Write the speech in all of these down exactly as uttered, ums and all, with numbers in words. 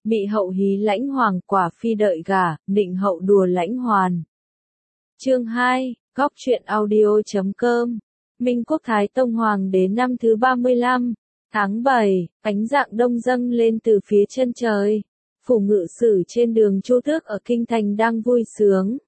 Mị hậu hí lãnh hoàng, quả phi đợi gả, nịnh hậu đùa lãnh hoàn. Chương hai, góc truyện audio chấm com. Minh Quốc Thái Tông Hoàng đế năm thứ ba mươi lăm, tháng bảy, ánh rạng đông dâng lên từ phía chân trời. Phủ ngự sử trên đường Chu Tước ở kinh thành đang vui sướng.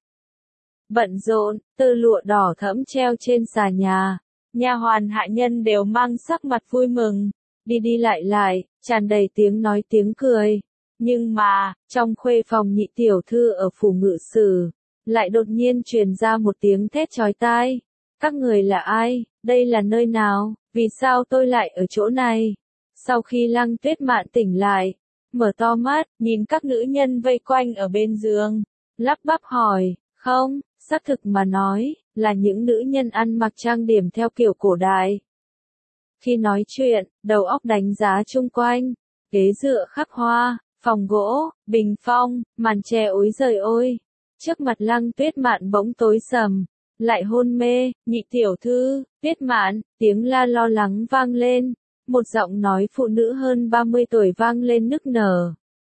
Bận rộn, tơ lụa đỏ thẫm treo trên xà nhà, nha hoàn hạ nhân đều mang sắc mặt vui mừng, đi đi lại lại, tràn đầy tiếng nói tiếng cười. Nhưng mà, trong khuê phòng nhị tiểu thư ở phủ ngự sử, lại đột nhiên truyền ra một tiếng thét chói tai. Các người là ai? Đây là nơi nào? Vì sao tôi lại ở chỗ này? Sau khi Lăng Tuyết Mạn tỉnh lại, mở to mắt, nhìn các nữ nhân vây quanh ở bên giường, lắp bắp hỏi, không, xác thực mà nói, là những nữ nhân ăn mặc trang điểm theo kiểu cổ đại. Khi nói chuyện, đầu óc đánh giá chung quanh, ghế dựa khắc hoa, phòng gỗ, bình phong, màn che ối giời ôi. Trước mặt Lăng Tuyết Mạn bỗng tối sầm, lại hôn mê, nhị tiểu thư, Tuyết Mạn, tiếng la lo lắng vang lên, một giọng nói phụ nữ hơn ba mươi tuổi vang lên nức nở.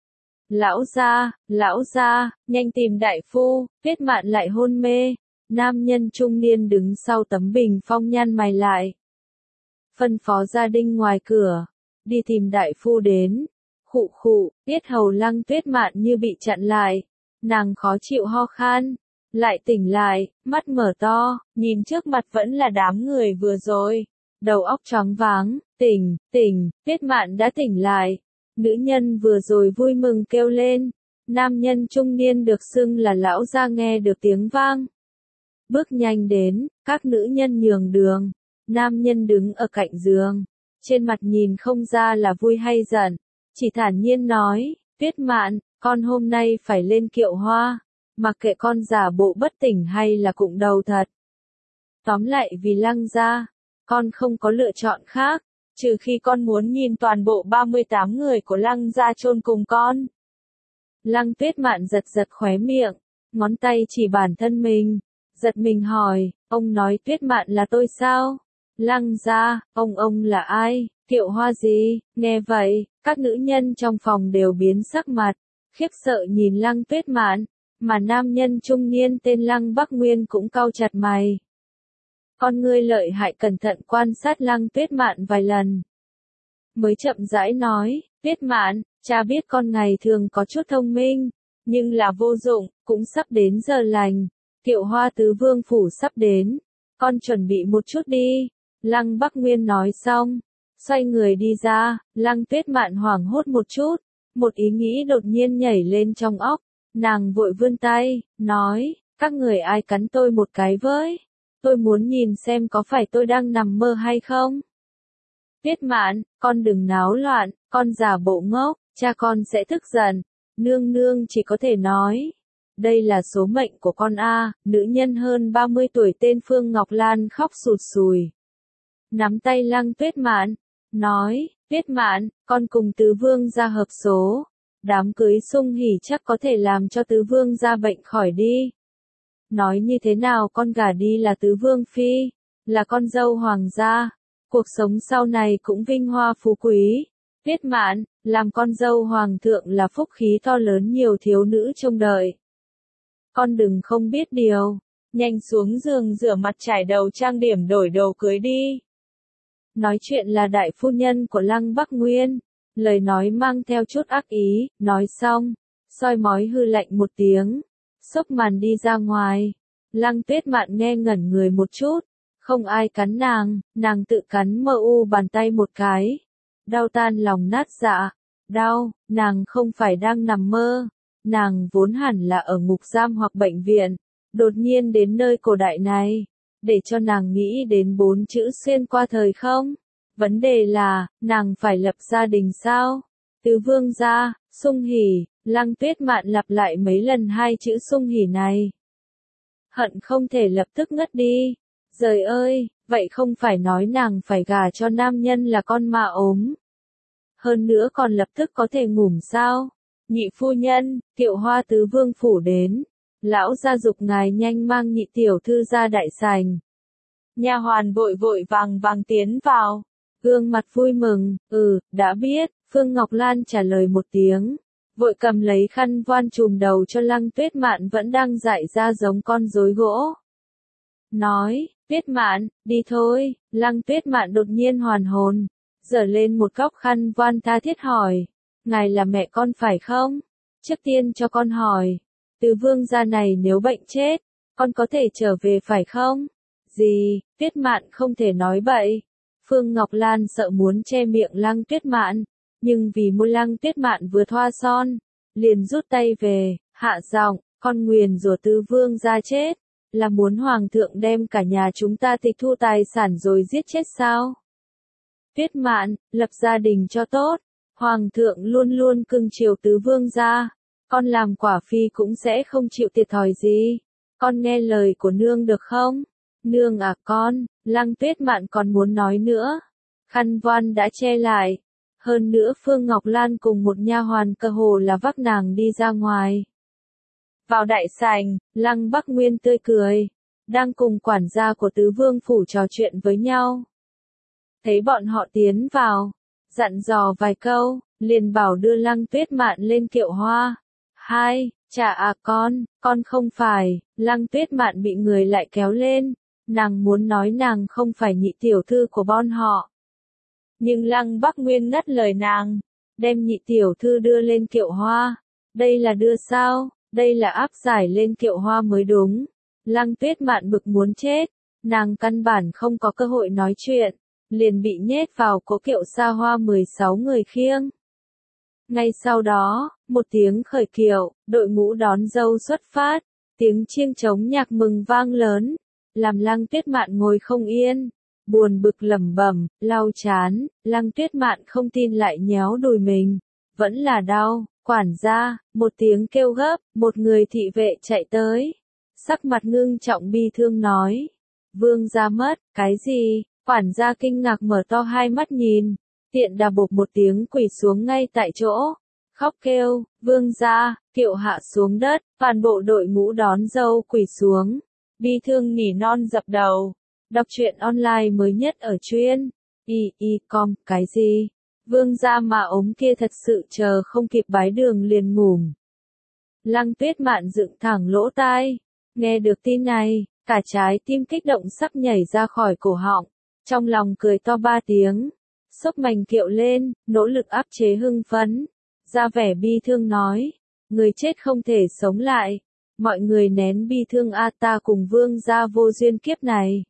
Lão gia, lão gia, nhanh tìm đại phu, Tuyết Mạn lại hôn mê. Nam nhân trung niên đứng sau tấm bình phong nhăn mày lại. Phân phó gia đình ngoài cửa, đi tìm đại phu đến. Khụ khụ, tiết hầu Lăng Tuyết Mạn như bị chặn lại, nàng khó chịu ho khan, lại tỉnh lại, mắt mở to, nhìn trước mặt vẫn là đám người vừa rồi, đầu óc choáng váng, tỉnh, tỉnh, Tuyết Mạn đã tỉnh lại, nữ nhân vừa rồi vui mừng kêu lên, nam nhân trung niên được xưng là lão gia nghe được tiếng vang, bước nhanh đến, các nữ nhân nhường đường, nam nhân đứng ở cạnh giường, trên mặt nhìn không ra là vui hay giận. Chỉ thản nhiên nói, Tuyết Mạn, con hôm nay phải lên kiệu hoa, mặc kệ con giả bộ bất tỉnh hay là cụng đầu thật. Tóm lại vì Lăng gia, con không có lựa chọn khác, trừ khi con muốn nhìn toàn bộ ba mươi tám người của Lăng gia chôn cùng con. Lăng Tuyết Mạn giật giật khóe miệng, ngón tay chỉ bản thân mình, giật mình hỏi, ông nói Tuyết Mạn là tôi sao? Lăng gia, ông ông là ai? Kiệu hoa gì? Nghe vậy, các nữ nhân trong phòng đều biến sắc mặt, khiếp sợ nhìn Lăng Tuyết Mạn, mà nam nhân trung niên tên Lăng Bắc Nguyên cũng cau chặt mày. Con ngươi lợi hại cẩn thận quan sát Lăng Tuyết Mạn vài lần. Mới chậm rãi nói, Tuyết Mạn, cha biết con ngày thường có chút thông minh, nhưng là vô dụng, cũng sắp đến giờ lành. Kiệu hoa tứ vương phủ sắp đến, con chuẩn bị một chút đi. Lăng Bắc Nguyên nói xong, xoay người đi ra, Lăng Tuyết Mạn hoảng hốt một chút, một ý nghĩ đột nhiên nhảy lên trong óc, nàng vội vươn tay, nói, các người ai cắn tôi một cái với, tôi muốn nhìn xem có phải tôi đang nằm mơ hay không. Tuyết Mạn, con đừng náo loạn, con giả bộ ngốc, cha con sẽ tức giận, nương nương chỉ có thể nói. Đây là số mệnh của con a. Nữ nhân hơn ba mươi tuổi tên Phương Ngọc Lan khóc sụt sùi. Nắm tay Lăng Tuyết Mạn, nói, Tuyết Mạn, con cùng tứ vương gia hợp số. Đám cưới sung hỉ chắc có thể làm cho tứ vương gia bệnh khỏi đi. Nói như thế nào con gả đi là tứ vương phi, là con dâu hoàng gia. Cuộc sống sau này cũng vinh hoa phú quý. Tuyết Mạn, làm con dâu hoàng thượng là phúc khí to lớn nhiều thiếu nữ trông đợi. Con đừng không biết điều, nhanh xuống giường rửa mặt trải đầu trang điểm đổi đồ cưới đi. Nói chuyện là đại phu nhân của Lăng Bắc Nguyên, lời nói mang theo chút ác ý, nói xong, soi mói hư lạnh một tiếng, xốc màn đi ra ngoài. Lăng Tuyết Mạn nghe ngẩn người một chút, không ai cắn nàng, nàng tự cắn mờ u bàn tay một cái, đau tan lòng nát dạ, đau, nàng không phải đang nằm mơ. Nàng vốn hẳn là ở ngục giam hoặc bệnh viện, đột nhiên đến nơi cổ đại này, để cho nàng nghĩ đến bốn chữ xuyên qua thời không. Vấn đề là, nàng phải lập gia đình sao? Tứ vương gia, sung hỉ, Lăng Tuyết Mạn lặp lại mấy lần hai chữ sung hỉ này. Hận không thể lập tức ngất đi. Giời ơi, vậy không phải nói nàng phải gả cho nam nhân là con ma ốm. Hơn nữa còn lập tức có thể ngủm sao? Nhị phu nhân, kiệu hoa tứ vương phủ đến, lão gia dục ngài nhanh mang nhị tiểu thư ra đại sảnh. Nha hoàn vội vội vàng vàng tiến vào, gương mặt vui mừng, ừ, đã biết, Phương Ngọc Lan trả lời một tiếng, vội cầm lấy khăn voan trùm đầu cho Lăng Tuyết Mạn vẫn đang dại ra giống con rối gỗ. Nói, Tuyết Mạn, đi thôi. Lăng Tuyết Mạn đột nhiên hoàn hồn, giở lên một góc khăn voan tha thiết hỏi, ngài là mẹ con phải không? Trước tiên cho con hỏi, Từ Vương gia này nếu bệnh chết, con có thể trở về phải không? Gì? Tuyết Mạn không thể nói bậy. Phương Ngọc Lan sợ muốn che miệng Lăng Tuyết Mạn, nhưng vì môi Lăng Tuyết Mạn vừa thoa son, liền rút tay về, hạ giọng, con nguyền rủa Từ Vương gia chết, là muốn Hoàng thượng đem cả nhà chúng ta tịch thu tài sản rồi giết chết sao? Tuyết Mạn, lập gia đình cho tốt, Hoàng thượng luôn luôn cưng chiều Tứ Vương gia, con làm quả phi cũng sẽ không chịu thiệt thòi gì, con nghe lời của nương được không? Nương à con, Lăng Tuyết Mạn còn muốn nói nữa, khăn voan đã che lại, hơn nữa Phương Ngọc Lan cùng một nha hoàn cơ hồ là vác nàng đi ra ngoài. Vào đại sảnh, Lăng Bắc Nguyên tươi cười, đang cùng quản gia của Tứ Vương phủ trò chuyện với nhau. Thấy bọn họ tiến vào, dặn dò vài câu, liền bảo đưa Lăng Tuyết Mạn lên kiệu hoa. Hai, chà à con, con không phải, Lăng Tuyết Mạn bị người lại kéo lên, nàng muốn nói nàng không phải nhị tiểu thư của bọn họ. Nhưng Lăng Bắc Nguyên ngắt lời nàng, đem nhị tiểu thư đưa lên kiệu hoa, đây là đưa sao, đây là áp giải lên kiệu hoa mới đúng. Lăng Tuyết Mạn bực muốn chết, nàng căn bản không có cơ hội nói chuyện, liền bị nhét vào cỗ kiệu xa hoa mười sáu người khiêng. Ngay sau đó, một tiếng khởi kiệu, đội ngũ đón dâu xuất phát, tiếng chiêng trống nhạc mừng vang lớn, làm Lăng Tuyết Mạn ngồi không yên, buồn bực lẩm bẩm, lau chán, Lăng Tuyết Mạn không tin lại nhéo đùi mình, vẫn là đau. Quản gia, một tiếng kêu gấp, một người thị vệ chạy tới, sắc mặt ngưng trọng bi thương nói, Vương gia mất, cái gì? Quản gia kinh ngạc mở to hai mắt nhìn, tiện đà bộp một tiếng quỳ xuống ngay tại chỗ, khóc kêu, Vương gia, kiệu hạ xuống đất, toàn bộ đội ngũ đón dâu quỳ xuống, bi thương nỉ non dập đầu. Đọc truyện online mới nhất ở truyện y y com, cái gì? Vương gia mà ốm kia thật sự chờ không kịp bái đường liền ngủm. Lăng Tuyết Mạn dựng thẳng lỗ tai, nghe được tin này, cả trái tim kích động sắp nhảy ra khỏi cổ họng, trong lòng cười to ba tiếng, xốc mành kiệu lên, nỗ lực áp chế hưng phấn, ra vẻ bi thương nói, người chết không thể sống lại, mọi người nén bi thương a ta cùng Vương gia vô duyên kiếp này.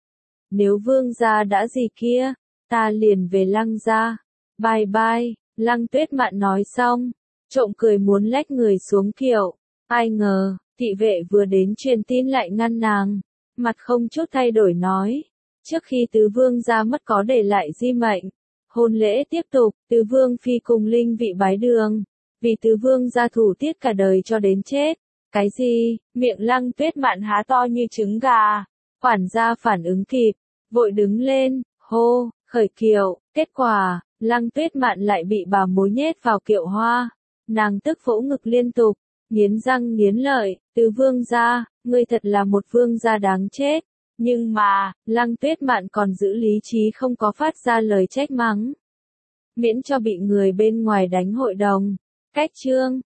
Nếu Vương gia đã gì kia, ta liền về Lăng gia. Bye bye, Lăng Tuyết Mạn nói xong, trộm cười muốn lách người xuống kiệu, ai ngờ, thị vệ vừa đến truyền tin lại ngăn nàng, mặt không chút thay đổi nói, trước khi Tứ Vương gia mất có để lại di mệnh, hôn lễ tiếp tục, Tứ Vương phi cùng linh vị bái đường, vì Tứ Vương gia thủ tiết cả đời cho đến chết. Cái gì? Miệng Lăng Tuyết Mạn há to như trứng gà, quản gia phản ứng kịp, vội đứng lên, hô, khởi kiệu, kết quả, Lăng Tuyết Mạn lại bị bà mối nhét vào kiệu hoa, nàng tức vỗ ngực liên tục, nghiến răng nghiến lợi, Tứ Vương gia, ngươi thật là một vương gia đáng chết, nhưng mà, Lăng Tuyết Mạn còn giữ lý trí không có phát ra lời trách mắng, miễn cho bị người bên ngoài đánh hội đồng. Cách chương